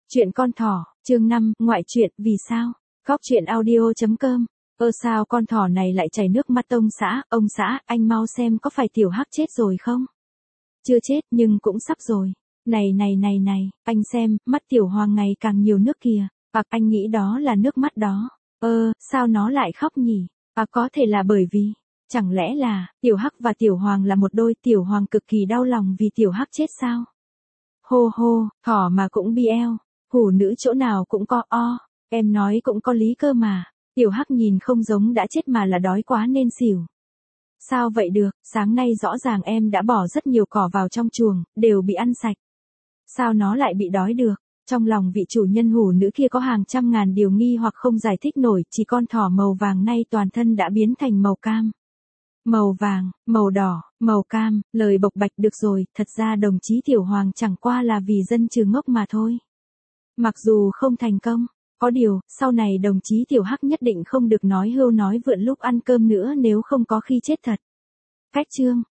Chuyện con thỏ, chương 5, ngoại truyện, vì sao? Khóc chuyện audio.com. Sao con thỏ này lại chảy nước mắt ông xã, anh mau xem có phải tiểu hắc chết rồi không? Chưa chết nhưng cũng sắp rồi. Này, anh xem, mắt tiểu hoàng ngày càng nhiều nước kìa. Anh nghĩ đó là nước mắt đó. Sao nó lại khóc nhỉ? Có thể là bởi vì, chẳng lẽ là, tiểu hắc và tiểu hoàng là một đôi, tiểu hoàng cực kỳ đau lòng vì tiểu hắc chết sao? Hô hô, thỏ mà cũng bi eo. Hủ nữ chỗ nào cũng có em nói cũng có lý cơ mà. Tiểu hắc nhìn không giống đã chết mà là đói quá nên xỉu. Sao vậy được, sáng nay rõ ràng em đã bỏ rất nhiều cỏ vào trong chuồng, đều bị ăn sạch. Sao nó lại bị đói được? Trong lòng vị chủ nhân hủ nữ kia có hàng trăm ngàn điều nghi hoặc không giải thích nổi, chỉ con thỏ màu vàng nay toàn thân đã biến thành màu cam. Màu vàng, màu đỏ, màu cam, lời bộc bạch được rồi, thật ra đồng chí Tiểu Hoàng chẳng qua là vì dân trừ ngốc mà thôi. Mặc dù không thành công, có điều, sau này đồng chí Tiểu Hắc nhất định không được nói hưu nói vượn lúc ăn cơm nữa nếu không có khi chết thật. Cách chương,